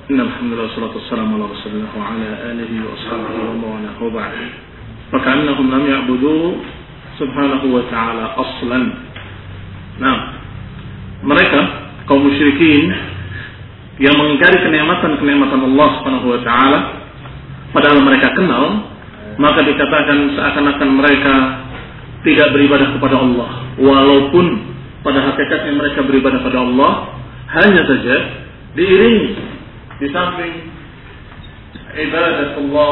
Alhamdulillah wassalatu wassalamu ala Rasulillah wa ala alihi wa ashabihi wa man wala wa ba'd. Faka'annahum lam ya'budu subhanahu wa ta'ala aslan. Nah, mereka kaum musyrikin yang mengingkari kenikmatan Allah subhanahu wa ta'ala padahal mereka kenal, maka dikatakan seakan-akan mereka tidak beribadah kepada Allah, walaupun pada hakikatnya mereka beribadah kepada Allah. Hanya saja diiringi di samping ibadah Allah,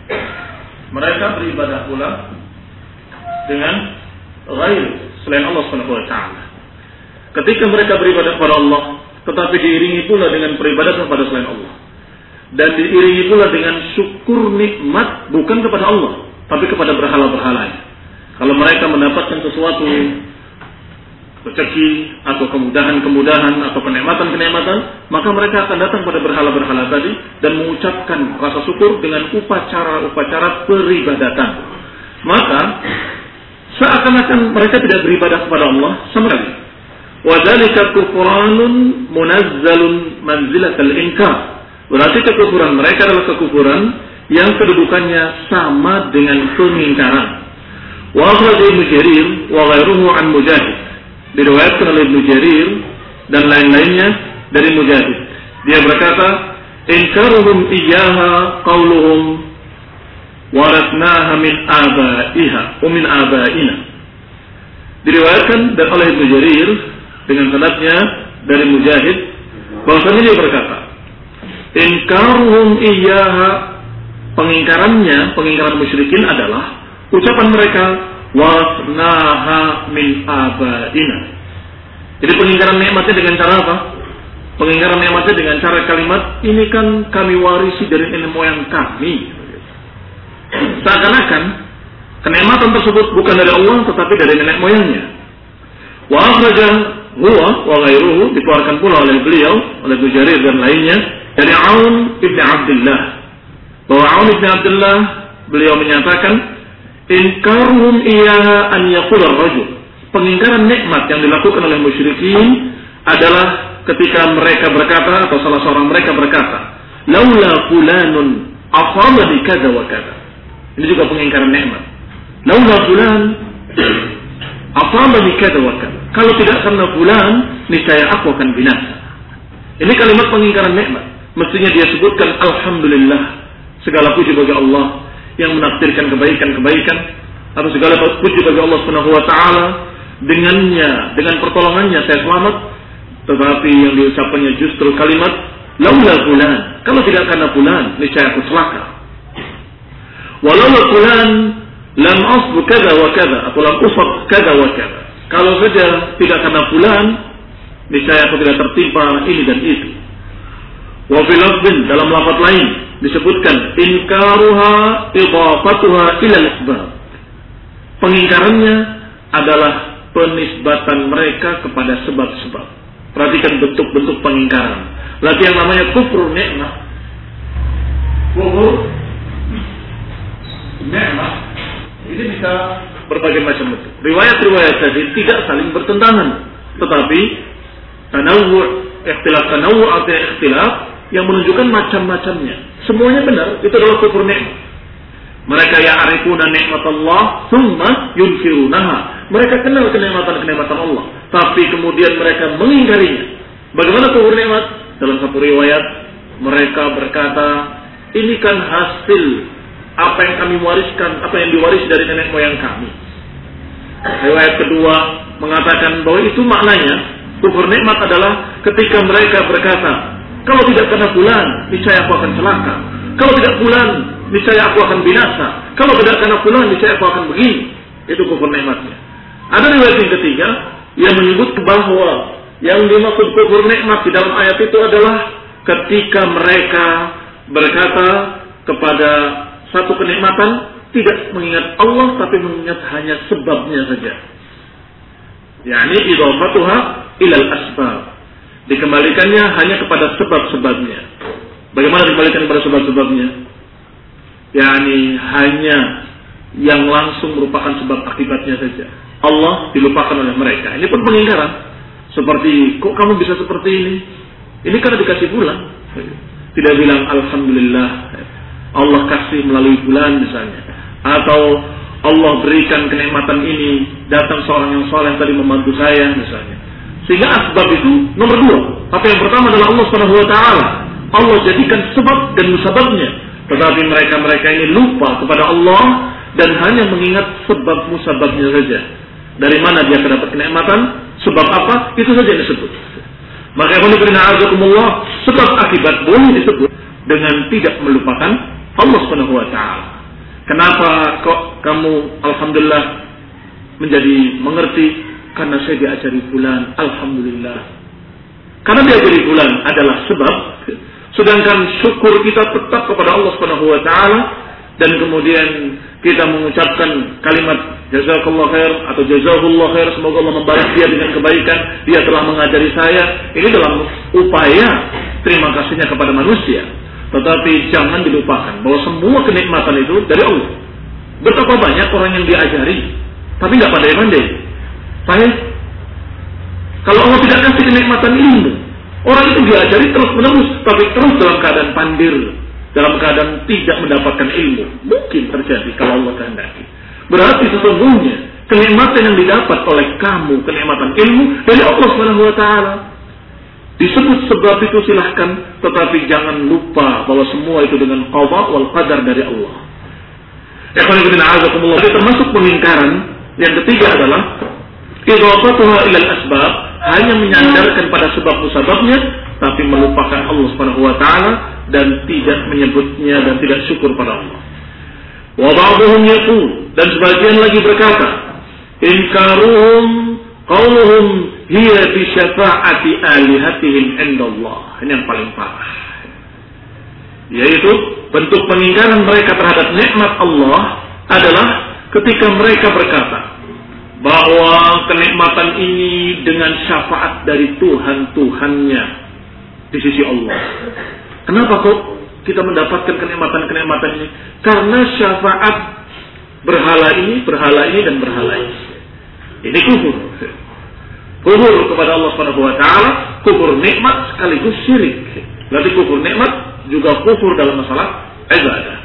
mereka beribadah pula dengan ghair selain Allah Subhanahu wa taala. Ketika mereka beribadah kepada Allah, tetapi diiringi pula dengan peribadatan kepada selain Allah, dan diiringi pula dengan syukur nikmat bukan kepada Allah, tapi kepada berhala-berhala. Kalau mereka mendapatkan sesuatu rezeki atau kemudahan-kemudahan atau kenikmatan-kenikmatan, maka mereka akan datang pada berhala-berhala tadi dan mengucapkan rasa syukur dengan upacara-upacara peribadatan. Maka seakan-akan mereka tidak beribadah kepada Allah sama sekali. Wa dzalika kufranun munazzalun manzilatal inkar. Berarti kekufuran mereka adalah kekufuran yang kedudukannya sama dengan pengingkaran. Wa akhraj Ibnu Jarir wa ghairuhu an Mujahid. Diriwayatkan oleh Ibnu Jarir dan lain-lainnya dari Mujahid. Dia berkata, "Inkaruhum iyyaha qauluhum waratnaha min abaiha wa min abaina." Diriwayatkan dan oleh Ibnu Jarir dengan sanadnya dari Mujahid bahwasanya dia berkata, "Inkaruhum iyyaha," pengingkaran musyrikin adalah ucapan mereka wasnaha min abaina. Jadi pengingkaran nikmatnya dengan cara apa? Pengingkaran nikmatnya dengan cara kalimat, ini kan kami warisi dari nenek moyang kami. Seakan-akan kenikmatan tersebut bukan dari Allah tetapi dari nenek moyangnya. Wa akhraja huwa wa ghairuhu, dikeluarkan pula oleh beliau, oleh Ibnu Jarir dan lainnya dari Aun ibn Abdullah. Bahwa Aun ibn Abdullah beliau menyatakan, "Inkaruhum iyyaha an yaqula ar-rajul." Pengingkaran nikmat yang dilakukan oleh musyrikin adalah ketika mereka berkata atau salah seorang mereka berkata, "Laula fulanun afadani kadza wa kadza." Ini juga pengingkaran nikmat. Laula fulan afadani kadza wa kadza. Kalau tidak karena fulan, niscaya aku akan binasa. Ini kalimat pengingkaran nikmat. Mestinya dia sebutkan alhamdulillah, segala puji bagi Allah yang menakdirkan kebaikan-kebaikan, atau segala puji bagi Allah Subhanahu wa taala, dengan pertolongannya saya selamat. Tetapi yang diucapkannya justru kalimat laula fulan, kalau tidak karena fulan niscaya aku celaka. Walaula fulan lam asbu kadza wa kadza, atau lam usab kadza wa kadza. Kalau saja tidak karena fulan niscaya aku tidak tertimpa ini dan itu. Wa fil lafdin, dalam lafaz lain disebutkan inkaruha idafatuha ila al-asbab. Pengingkarannya adalah penisbatan mereka kepada sebab-sebab. Perhatikan bentuk-bentuk pengingkaran. Berarti yang namanya kufur nikmat, kufur nikmat ini bisa berbagai macam bentuk. Riwayat-riwayat tadi tidak saling bertentangan, tetapi tanawwu' atau ikhtilaf yang menunjukkan macam-macamnya. Semuanya benar, itu adalah kufur nikmat. Mereka ya'rifuna nikmat Allah thumma yunkirunaha. Mereka kenal kenikmatan-kenikmatan Allah, tapi kemudian mereka mengingkarinya. Bagaimana kufur nikmat? Dalam satu riwayat mereka berkata, ini kan hasil apa yang kami wariskan, apa yang diwarisi dari nenek moyang kami. Riwayat kedua mengatakan bahwa itu maknanya kufur nikmat adalah ketika mereka berkata, kalau tidak karena fulan, niscaya aku akan celaka. Kalau tidak fulan, niscaya aku akan binasa. Kalau tidak karena fulan, niscaya aku akan begini. Itu kufur nikmatnya. Ada riwayat yang ketiga yang menyebut bahwa yang dimaksud kufur nikmat di dalam ayat itu adalah ketika mereka berkata kepada satu kenikmatan tidak mengingat Allah tapi mengingat hanya sebabnya saja. yakni idhafatuha ilal asbab, dikembalikannya hanya kepada sebab-sebabnya. Bagaimana dikembalikan kepada sebab-sebabnya? Yakni hanya yang langsung merupakan sebab akibatnya saja. Allah dilupakan oleh mereka. Ini pun pengingkaran. Seperti, kok kamu bisa seperti ini? Ini karena dikasih pulang. tidak bilang alhamdulillah Allah kasih melalui bulan misalnya, atau Allah berikan kenikmatan ini, datang seorang yang saleh tadi membantu saya misalnya. Sehingga asbab itu nomor 2. Tapi yang pertama adalah Allah Subhanahu wa taala. Allah jadikan sebab dan musababnya. Tetapi mereka ini lupa kepada Allah dan hanya mengingat sebab musababnya saja. Dari mana dia dapat kenikmatan, sebab apa, itu saja yang disebut. Maka sebab akibat boleh disebut dengan tidak melupakan Allah Subhanahu wa taala. Kenapa kok kamu alhamdulillah menjadi mengerti? Karena saya diajari bulan, alhamdulillah. Karena diajari bulan adalah sebab, sedangkan syukur kita tetap kepada Allah Subhanahu wa taala, dan kemudian kita mengucapkan kalimat jazakallahu khair atau jazahullahu khair, semoga Allah membalas dia dengan kebaikan, dia telah mengajari saya. Ini dalam upaya terima kasihnya kepada manusia. Tetapi jangan dilupakan bahwa semua kenikmatan itu dari Allah. Betapa banyak orang yang diajari tapi nggak pandai-pandai. Baik, kalau Allah tidak kasih kenikmatan ilmu, orang itu diajari terus-menerus tapi terus dalam keadaan pandir, dalam keadaan tidak mendapatkan ilmu. Mungkin terjadi kalau Allah kehendaki. Berarti sesungguhnya kenikmatan yang didapat oleh kamu, kenikmatan ilmu dari Allah Subhanahu wa taala. Disebut sebab itu silahkan, tetapi jangan lupa bahwa semua itu dengan qada wal qadar dari Allah. Jadi termasuk pengingkaran yang ketiga adalah idhafatuha ilal asbab, hanya menyandarkan pada sebab musababnya tapi melupakan Allah Subhanahu wa taala dan tidak menyebutnya dan tidak syukur pada Allah. Wa ba'dhum yaqul, dan sebagian lagi berkata, inkaruhum qauluhum hiya bi syafa'ati alihatihim indallah. Ini yang paling parah. Yaitu bentuk pengingkaran mereka terhadap nikmat Allah adalah ketika mereka berkata bahwa kenikmatan ini dengan syafaat dari Tuhan-Tuhannya di sisi Allah. Kenapa kok kita mendapatkan kenikmatan-kenikmatan ini? Karena syafaat berhala ini, dan berhala ini. Ini kufur. Kufur kepada Allah Subhanahu wa taala, kufur nikmat sekaligus syirik. Berarti kufur nikmat juga kufur dalam masalah ibadah.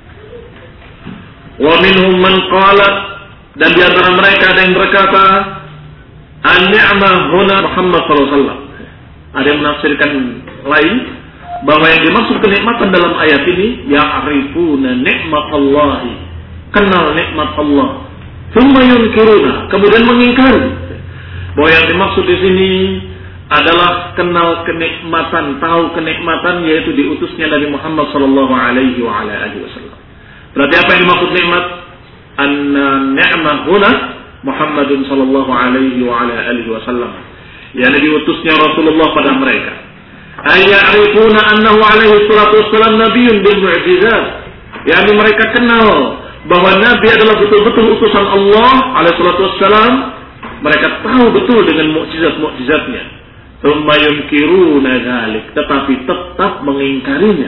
Wa minhum man qala, dan di antara mereka ada yang berkata, an-ni'mah huna Muhammad sallallahu alaihi wasallam. Ada yang menafsirkan lain bahwa yang dimaksud kenikmatan dalam ayat ini ya'rifuna ni'matallahi, kenal nikmat Allah, thumma yunkiruna, kemudian mengingkari. Bahwa yang dimaksud di sini adalah kenal kenikmatan, tahu kenikmatan, yaitu diutusnya Nabi Muhammad sallallahu alaihi wasallam. Berarti apa yang dimaksud nikmat? Anna ni'mah huna Muhammadun sallallahu alaihi wasallam, yakni diutusnya Rasulullah pada mereka. Ayya'rifuna annahu alaihi salatu wassalam nabiyyun bil mu'jizat, yakni mereka kenal bahwa Nabi adalah betul-betul utusan Allah alaihi salatu wassalam. Mereka tahu betul dengan mukjizat-mukjizatnya. Tsumma yunkiruna dzalik, tetapi tetap mengingkarinya.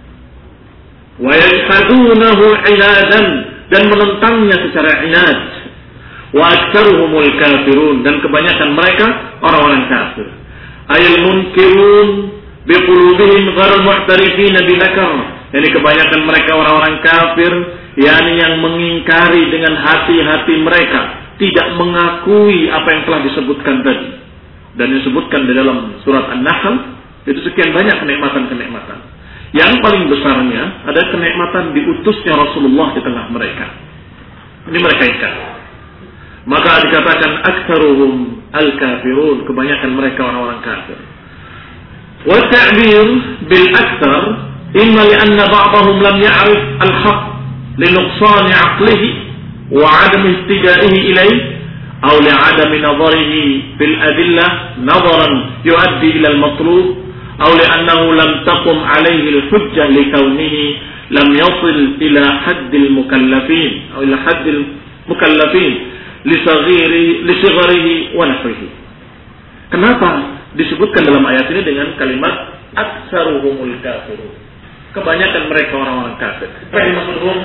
Wa yajhadunahu 'inadan, dan menentangnya secara inad. Wa aktsaruhumul kafirun, dan kebanyakan mereka orang-orang kafir. Ayal munkirun bi qulubihim ghairu mu'tarifin bi dzakar. Yani kebanyakan mereka orang-orang kafir, yakni yang mengingkari dengan hati-hati mereka, tidak mengakui apa yang telah disebutkan tadi. Dan disebutkan di dalam surat An-Nahl itu sekian banyak kenikmatan-kenikmatan. Yang paling besarnya ada kenikmatan diutusnya Rasulullah di tengah mereka. Ini mereka ingkar. Maka dikatakan aktsaruhum al-kafirun, kebanyakan mereka orang-orang kafir. Wa ta'bir bil aktsar imma li'anna ba'dahum lam ya'rif al-haqq li nuqsan 'aqlihi wa 'adam ihtijaihi ilayhi aw li'adam nadharihi bil adillah nadharan yu'addi ila al-matlub aw li'annahu lam taqum 'alayhi al-hujjah li kaunihi lam yasil ila hadd al-mukallafin aw ila hadd al-mukallafin li saghirihi wa nahwihi. Kenapa disebutkan dalam ayat ini dengan kalimat aktsaruhumul kafirun? Kebanyakan mereka orang-orang kafir. Apa yang dimaksud?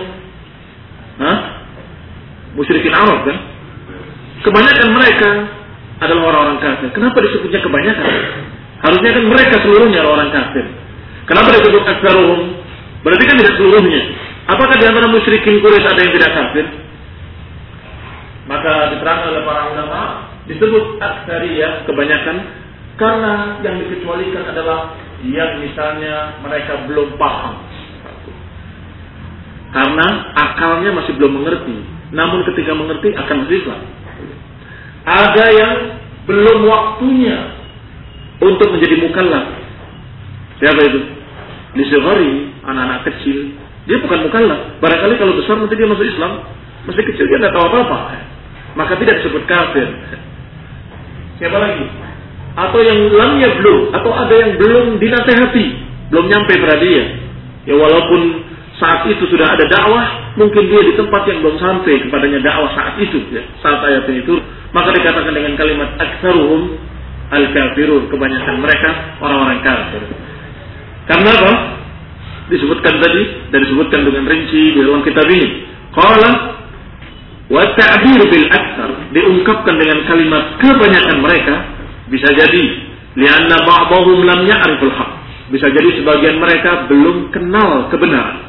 Musyrikin Arab kan? Kebanyakan mereka adalah orang-orang kafir. Kenapa disebutnya kebanyakan? Harusnya kan mereka seluruhnya orang kafir. Kenapa disebut aktsaruhum? Berarti kan tidak seluruhnya. Apakah di antara musyrikin Quraisy ada yang tidak kafir? Maka diterangkan oleh para ulama disebut aktsariyah kebanyakan karena yang dikecualikan adalah yang misalnya mereka belum paham. Karena akalnya masih belum mengerti. Namun ketika mengerti akan masuk Islam. Ada yang belum waktunya untuk menjadi mukallaf. Siapa itu? Lisghari, anak-anak kecil. Dia bukan mukallaf. Barangkali kalau besar nanti dia masuk Islam. Masih kecil dia tidak tahu apa-apa. Maka tidak disebut kafir. Siapa lagi? Atau yang lam yablugh, atau ada yang belum dinasehati, belum nyampe pada dia. Ya walaupun saat itu sudah ada dakwah, mungkin dia di tempat yang belum sampai kepadanya dakwah saat itu, ya, saat ayat itu, maka dikatakan dengan kalimat aktsaruhum al-kafirun, kebanyakan mereka orang-orang kafir. Karena apa? Disebutkan tadi dan disebutkan dengan rinci di dalam kitab ini. Qala wa ta'bir bil aktsar, diungkapkan dengan kalimat kebanyakan mereka, bisa jadi lianna ba'dahum lam ya'riful haqq, bisa jadi sebagian mereka belum kenal kebenaran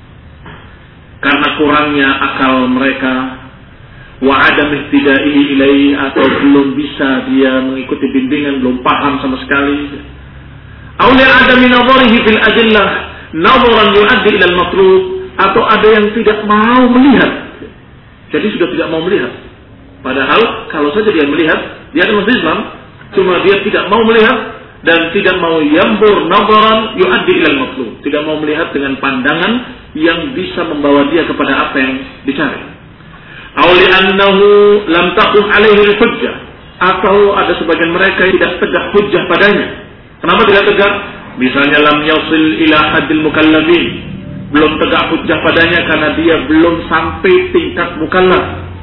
karena kurangnya akal mereka, wa adam ihtidaihi ilaihi, atau belum bisa dia mengikuti bimbingan, belum paham sama sekali. Aw li adami nadharihi fil adillah nadharan yu'addi ila al-matlub, atau ada yang tidak mau melihat. Jadi sudah tidak mau melihat. Padahal kalau saja dia melihat, dia akan masuk Islam. Cuma dia tidak mau melihat dan tidak mau yambur nadharan yu'addi ila al-matlub, tidak mau melihat dengan pandangan yang bisa membawa dia kepada apa yang dicari. Aw li'annahu lam taqum alaihi al-hujjah, atau ada sebagian mereka yang tidak tegak hujjah padanya. Kenapa tidak tegak? Misalnya lam yasil ila haddil mukallafin, belum tegak hujjah padanya karena dia belum sampai tingkat mukallaf.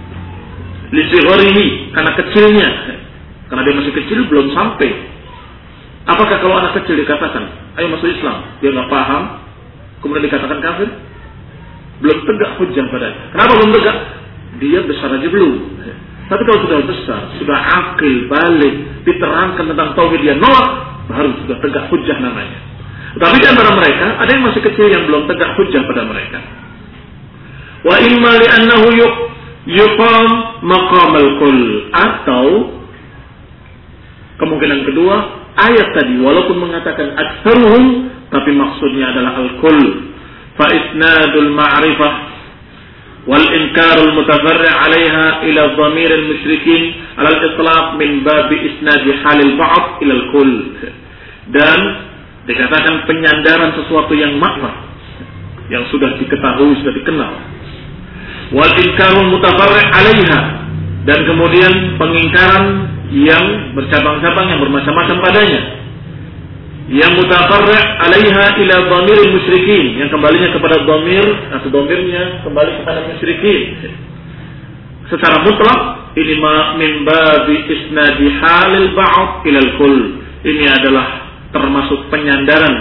Li sigharihi, karena kecilnya. Karena dia masih kecil belum sampai. Apakah kalau anak kecil dikatakan ayo masuk Islam, dia nggak paham, kemudian dikatakan kafir? Belum tegak hujjah padanya. Kenapa belum tegak? Dia besar aja belum. Tapi kalau sudah besar, sudah akil, balik, diterangkan tentang tauhid, dia nolak, baru sudah tegak hujjah namanya. Tapi di antara mereka ada yang masih kecil yang belum tegak hujjah pada mereka. Wa imma li'annahu yuqam maqamal kull, atau kemungkinan kedua, ayat tadi walaupun mengatakan aktsaruhum, tapi maksudnya adalah al-kull. Fa isnadul ma'rifah wal inkarul mutafarri' 'alaiha ila dhamir al-musyrikin 'ala al-itlaq min bab isnad halil ba'd ila al-kull. Dan dikatakan penyandaran sesuatu yang makruf, yang sudah diketahui, sudah dikenal. Wal inkarul mutafarri' 'alaiha, dan kemudian pengingkaran yang bercabang-cabang, yang bermacam-macam padanya, yang mutafarri' 'alaiha ila dhamiril musyrikin, yang kembalinya kepada dhamir atau dhamirnya kembali kepada musyrikin. Secara mutlak ini min babi isnadi halil ba'd ila al-kull. Ini adalah termasuk penyandaran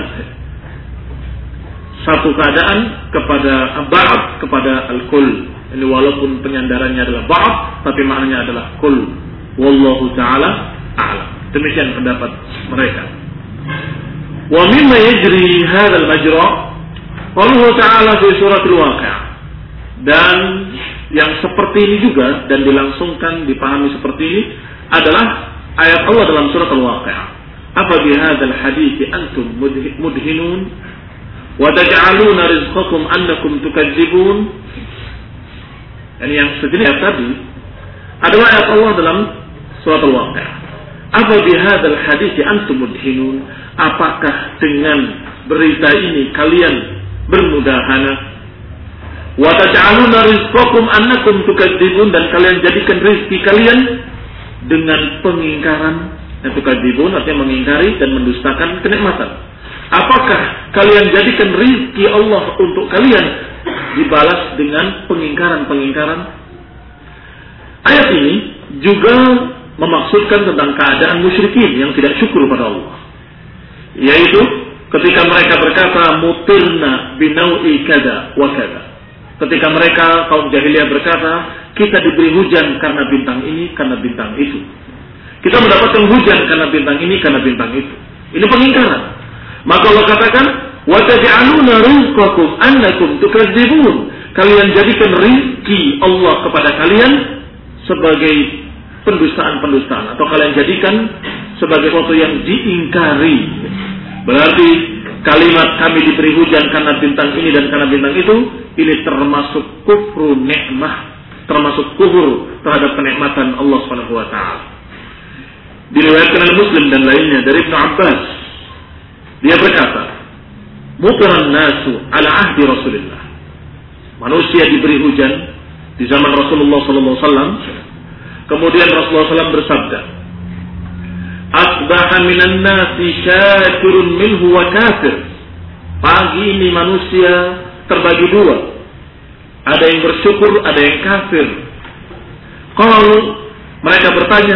satu keadaan kepada ba'd, kepada al-kull. Ini walaupun penyandarannya adalah ba'd, tapi maknanya adalah kull. Wallahu ta'ala a'lam. Demikian pendapat mereka. Wa mimma yajri hadzal majra qawluhu ta'ala fi suratul Waqi'ah. Dan yang seperti ini juga dan dilangsungkan, dipahami seperti ini adalah ayat Allah dalam surat Al-Waqi'ah. Apa bihadzal hadithi antum mudhinun wa taj'aluna rizqakum annakum tukadzibun. Ini yang sejenis tadi adalah ayat Allah dalam surat Al-Waqi'ah. Apa bihadzal hadithi antum mudhinun, apakah dengan berita ini kalian bermudahana? Wa taj'aluna rizqakum annakum tukadzibun, dan kalian jadikan rezeki kalian dengan pengingkaran. Tukadzibun artinya mengingkari dan mendustakan kenikmatan. Apakah kalian jadikan rezeki Allah untuk kalian dibalas dengan pengingkaran-pengingkaran? Ayat ini juga memaksudkan tentang keadaan musyrikin yang tidak syukur pada Allah, yaitu ketika mereka berkata mutirna binau'i kada wa kada. Ketika mereka kaum jahiliyah berkata, kita diberi hujan karena bintang ini, karena bintang itu. Kita mendapatkan hujan karena bintang ini, karena bintang itu. Ini pengingkaran. Maka Allah katakan Wa taj'aluna rizqakum annakum tukadzibun. Kalian jadikan rizki Allah kepada kalian sebagai pendustaan-pendustaan, atau kalian jadikan sebagai sesuatu yang diingkari. Berarti kalimat kami diberi hujan karena bintang ini dan karena bintang itu, ini termasuk kufru nikmah, termasuk kufur terhadap kenikmatan Allah Subhanahu wa taala. Diriwayatkan oleh Muslim dan lainnya dari Ibnu Abbas, dia berkata, "Mutiran nasu ala ahdi Rasulillah." Manusia diberi hujan di zaman Rasulullah sallallahu alaihi wasallam. Kemudian Rasulullah SAW bersabda, "Asbaha minan nasi syakirun minhu wa kafir." Pagi ini manusia terbagi dua. Ada yang bersyukur, ada yang kafir. Qalu, mereka bertanya,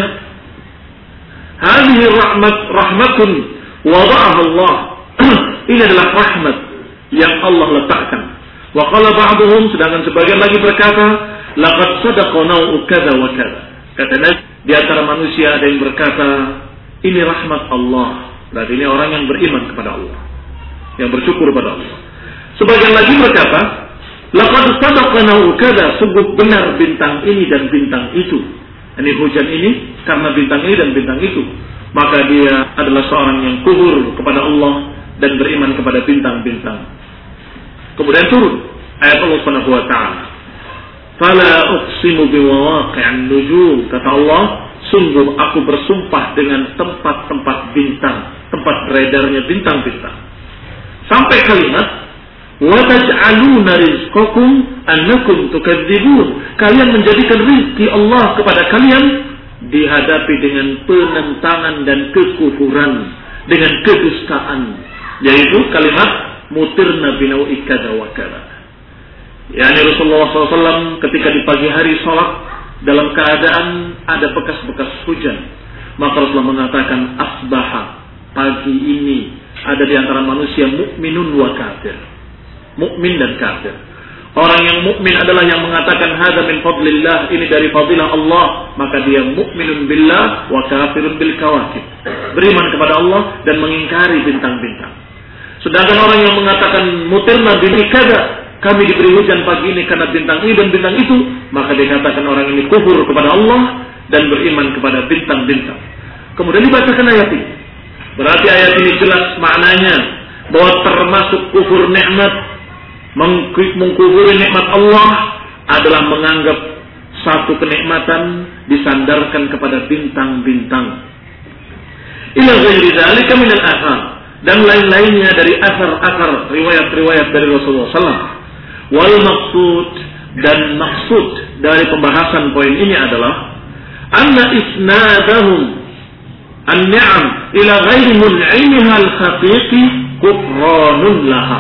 "Hadhihi rahmatun wada'aha Allah." Ini adalah rahmat yang Allah letakkan. Wa qala ba'duhum, sedangkan sebagian lagi berkata, "Laqad sadaqa nau'u kadza wa kadza." Katanya di antara manusia ada yang berkata, "Ini rahmat Allah." Berarti ini orang yang beriman kepada Allah, yang bersyukur kepada Allah. Sebagian lagi berkata, "Laqad sadaqa nau'u kadza." Sungguh benar bintang ini dan bintang itu. Ini hujan ini karena bintang ini dan bintang itu. Maka dia adalah seorang yang kufur kepada Allah dan beriman kepada bintang-bintang. Kemudian turun ayat Allah Subhanahu wa taala. "Fala uqsimu biwaqi'an nujum." Kata Allah, sungguh aku bersumpah dengan tempat-tempat bintang, tempat beredarnya bintang-bintang. Sampai kalimat, "Wa taj'aluna rizqakum annakum tukadzibun." Kalian menjadikan rizki Allah kepada kalian dihadapi dengan penentangan dan kekufuran, dengan kedustaan, yaitu kalimat mutirna binau'i kadza wa kadza. Yani Rasulullah SAW ketika di pagi hari sholat dalam keadaan ada bekas-bekas hujan, maka Rasulullah mengatakan, "Asbaha," pagi ini ada di antara manusia mukminun wa kafir, mukmin dan kafir. Orang yang mukmin adalah yang mengatakan hadza min fadlillah, ini dari fadilah Allah, maka dia mukminun billah wa kafirun bil kawakib, beriman kepada Allah dan mengingkari bintang-bintang. Sedangkan orang yang mengatakan mutirna bini kada, kami diberi hujan pagi ini karena bintang ini dan bintang itu, maka dikatakan orang ini kufur kepada Allah dan beriman kepada bintang-bintang. Kemudian dibacakan ayat ini. Berarti ayat ini jelas maknanya bahwa termasuk kufur nikmat, mengkufuri nikmat Allah adalah menganggap satu kenikmatan disandarkan kepada bintang-bintang. Ila ghairi dzalika min al-athar, dan lain-lainnya dari asar-asar riwayat-riwayat dari Rasulullah SAW. Wal maksud, dan maksud dari pembahasan poin ini adalah anna isnadahum an-ni'am ila ghairi mun'imiha al-haqiqi kufranun laha.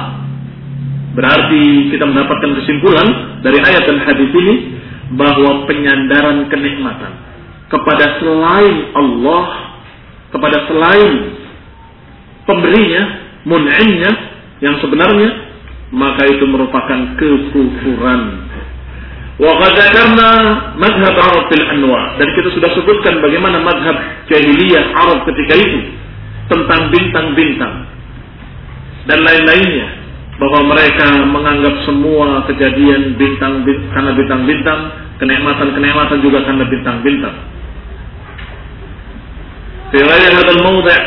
Berarti kita mendapatkan kesimpulan dari ayat dan hadis ini bahwa penyandaran kenikmatan kepada selain Allah, kepada selain pemberinya, mun'imnya yang sebenarnya, maka itu merupakan kekufuran. Wa qad dzakarna madhhab Arab fil anwa, dan kita sudah sebutkan bagaimana madhab jahiliyah Arab ketika itu tentang bintang-bintang dan lain-lainnya, bahwa mereka menganggap semua kejadian karena bintang-bintang, kenikmatan-kenikmatan juga karena bintang-bintang. Fi ghairi hadzal mawdi'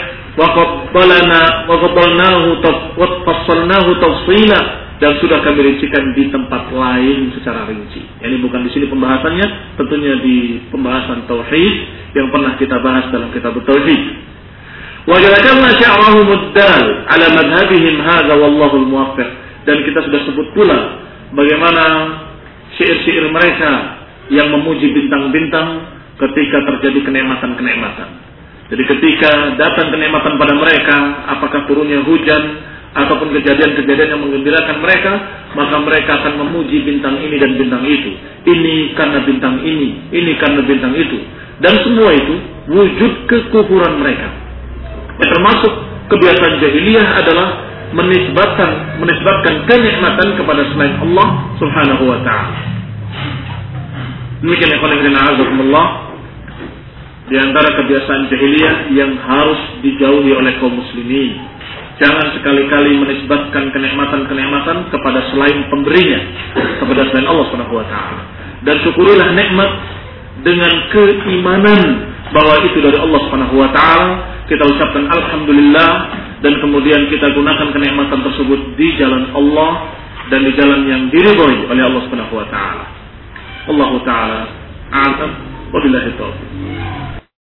Fassalnahu tafsila, dan sudah kami rincikan di tempat lain secara rinci. Ini bukan di sini pembahasannya, tentunya di pembahasan tauhid yang pernah kita bahas dalam kitab tauhid. Wa ja'alna sya'rahum ad-dal ala madhhabihim hadza wallahu al-muwaffiq, dan kita sudah sebut pula bagaimana syair-syair mereka yang memuji bintang-bintang ketika terjadi kenikmatan-kenikmatan. Jadi ketika datang kenikmatan pada mereka, apakah turunnya hujan ataupun kejadian-kejadian yang menggembirakan mereka, maka mereka akan memuji bintang ini dan bintang itu. Ini karena bintang ini karena bintang itu. Dan semua itu wujud kekufuran mereka. Termasuk kebiasaan jahiliyah adalah menisbatkan kenikmatan kepada selain Allah Subhanahu wa taala. Demikian ikhwan fillah azakumullah, di antara kebiasaan jahiliyah yang harus dijauhi oleh kaum muslimin Jangan sekali-kali menisbatkan kenikmatan-kenikmatan kepada selain pemberinya, kepada selain Allah Subhanahu wa taala. Dan syukurilah nikmat dengan keimanan bahwa itu dari Allah Subhanahu wa taala. Kita ucapkan alhamdulillah dan kemudian kita gunakan kenikmatan tersebut di jalan Allah dan di jalan yang diridhai oleh Allah Subhanahu wa taala. Allah taala a'lam wa billahi taufiq.